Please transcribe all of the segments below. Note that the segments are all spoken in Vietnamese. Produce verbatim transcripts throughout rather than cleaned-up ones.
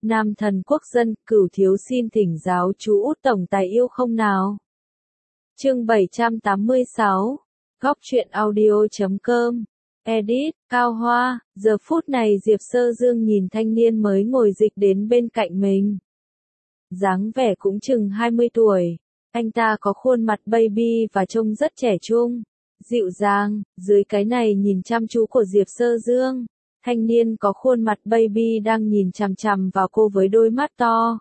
Nam thần quốc dân, Cửu thiếu xin thỉnh giáo chú Út tổng tài yêu không nào. Chương bảy trăm tám mươi sáu, Góc truyện audio chấm com. Edit, Cao Hoa, giờ phút này Diệp Sơ Dương nhìn thanh niên mới ngồi dịch đến bên cạnh mình. Dáng vẻ cũng chừng hai mươi tuổi, anh ta có khuôn mặt baby và trông rất trẻ trung, dịu dàng, dưới cái này nhìn chăm chú của Diệp Sơ Dương. Thanh niên có khuôn mặt baby đang nhìn chằm chằm vào cô với đôi mắt to.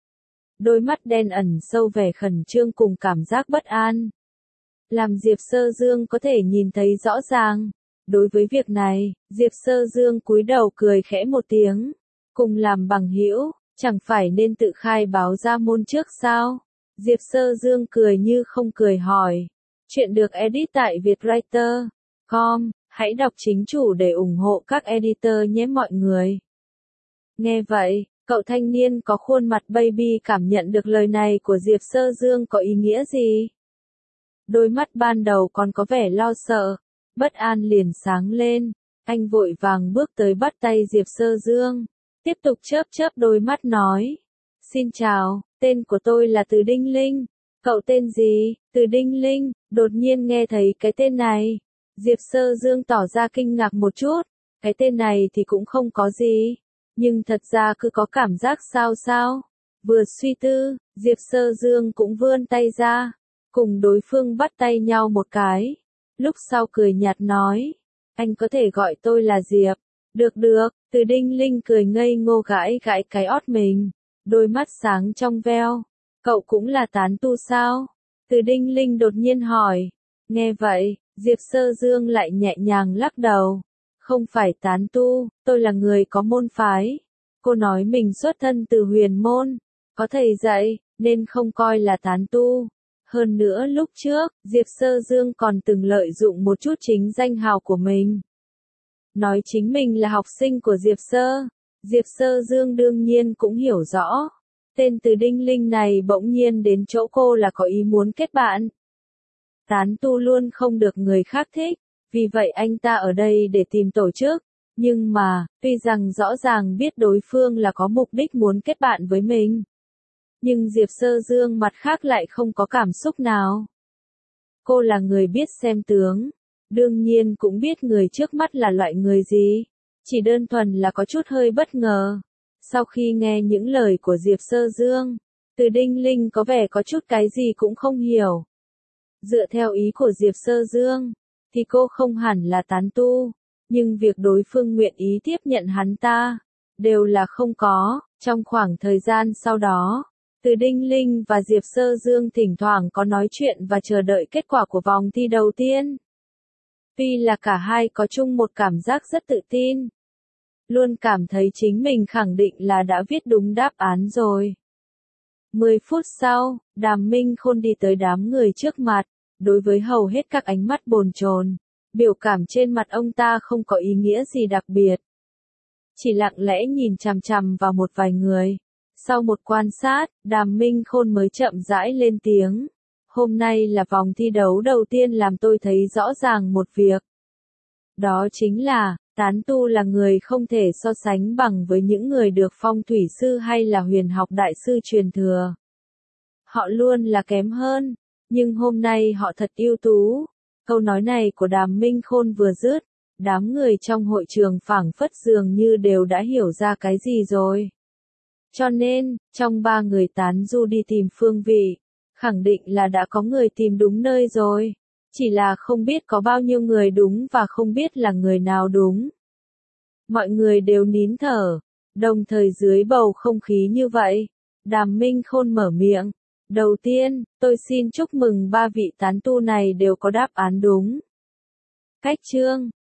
Đôi mắt đen ẩn sâu vẻ khẩn trương cùng cảm giác bất an. Làm Diệp Sơ Dương có thể nhìn thấy rõ ràng. Đối với việc này, Diệp Sơ Dương cúi đầu cười khẽ một tiếng. Cùng làm bằng hữu, chẳng phải nên tự khai báo ra môn trước sao? Diệp Sơ Dương cười như không cười hỏi. Chuyện được edit tại vietwriter chấm com. Hãy đọc chính chủ để ủng hộ các editor nhé mọi người. Nghe vậy, cậu thanh niên có khuôn mặt baby cảm nhận được lời này của Diệp Sơ Dương có ý nghĩa gì. Đôi mắt ban đầu còn có vẻ lo sợ, bất an liền sáng lên. Anh vội vàng bước tới bắt tay Diệp Sơ Dương, tiếp tục chớp chớp đôi mắt nói. Xin chào, tên của tôi là Từ Đinh Linh. Cậu tên gì? Từ Đinh Linh. Đột nhiên nghe thấy cái tên này, Diệp Sơ Dương tỏ ra kinh ngạc một chút. Cái tên này thì cũng không có gì, nhưng thật ra cứ có cảm giác sao sao. Vừa suy tư, Diệp Sơ Dương cũng vươn tay ra, cùng đối phương bắt tay nhau một cái. Lúc sau cười nhạt nói, anh có thể gọi tôi là Diệp. Được được, Từ Đinh Linh cười ngây ngô gãi gãi cái ót mình, đôi mắt sáng trong veo. Cậu cũng là tán tu sao? Từ Đinh Linh đột nhiên hỏi. Nghe vậy, Diệp Sơ Dương lại nhẹ nhàng lắc đầu. Không phải tán tu, tôi là người có môn phái. Cô nói mình xuất thân từ huyền môn, có thầy dạy, nên không coi là tán tu. Hơn nữa lúc trước, Diệp Sơ Dương còn từng lợi dụng một chút chính danh hào của mình. Nói chính mình là học sinh của Diệp Sơ. Diệp Sơ Dương đương nhiên cũng hiểu rõ. Tên Từ Đinh Linh này bỗng nhiên đến chỗ cô là có ý muốn kết bạn. Tán tu luôn không được người khác thích, vì vậy anh ta ở đây để tìm tổ chức. Nhưng mà, tuy rằng rõ ràng biết đối phương là có mục đích muốn kết bạn với mình, nhưng Diệp Sơ Dương mặt khác lại không có cảm xúc nào. Cô là người biết xem tướng, đương nhiên cũng biết người trước mắt là loại người gì, chỉ đơn thuần là có chút hơi bất ngờ. Sau khi nghe những lời của Diệp Sơ Dương, Từ Đinh Linh có vẻ có chút cái gì cũng không hiểu. Dựa theo ý của Diệp Sơ Dương, thì cô không hẳn là tán tu, nhưng việc đối phương nguyện ý tiếp nhận hắn ta, đều là không có. Trong khoảng thời gian sau đó, Từ Đinh Linh và Diệp Sơ Dương thỉnh thoảng có nói chuyện và chờ đợi kết quả của vòng thi đầu tiên. Tuy là cả hai có chung một cảm giác rất tự tin, luôn cảm thấy chính mình khẳng định là đã viết đúng đáp án rồi. Mười phút sau, Đàm Minh Khôn đi tới đám người trước mặt, đối với hầu hết các ánh mắt bồn chồn, biểu cảm trên mặt ông ta không có ý nghĩa gì đặc biệt. Chỉ lặng lẽ nhìn chằm chằm vào một vài người. Sau một quan sát, Đàm Minh Khôn mới chậm rãi lên tiếng. Hôm nay là vòng thi đấu đầu tiên làm tôi thấy rõ ràng một việc. Đó chính là, tán tu là người không thể so sánh bằng với những người được phong thủy sư hay là huyền học đại sư truyền thừa. Họ luôn là kém hơn, nhưng hôm nay họ thật ưu tú. Câu nói này của Đàm Minh Khôn vừa dứt, đám người trong hội trường phảng phất dường như đều đã hiểu ra cái gì rồi. Cho nên, trong ba người tán du đi tìm phương vị, khẳng định là đã có người tìm đúng nơi rồi. Chỉ là không biết có bao nhiêu người đúng và không biết là người nào đúng. Mọi người đều nín thở, đồng thời dưới bầu không khí như vậy, Đàm Minh Khôn mở miệng. Đầu tiên, tôi xin chúc mừng ba vị tán tu này đều có đáp án đúng. Cách chương,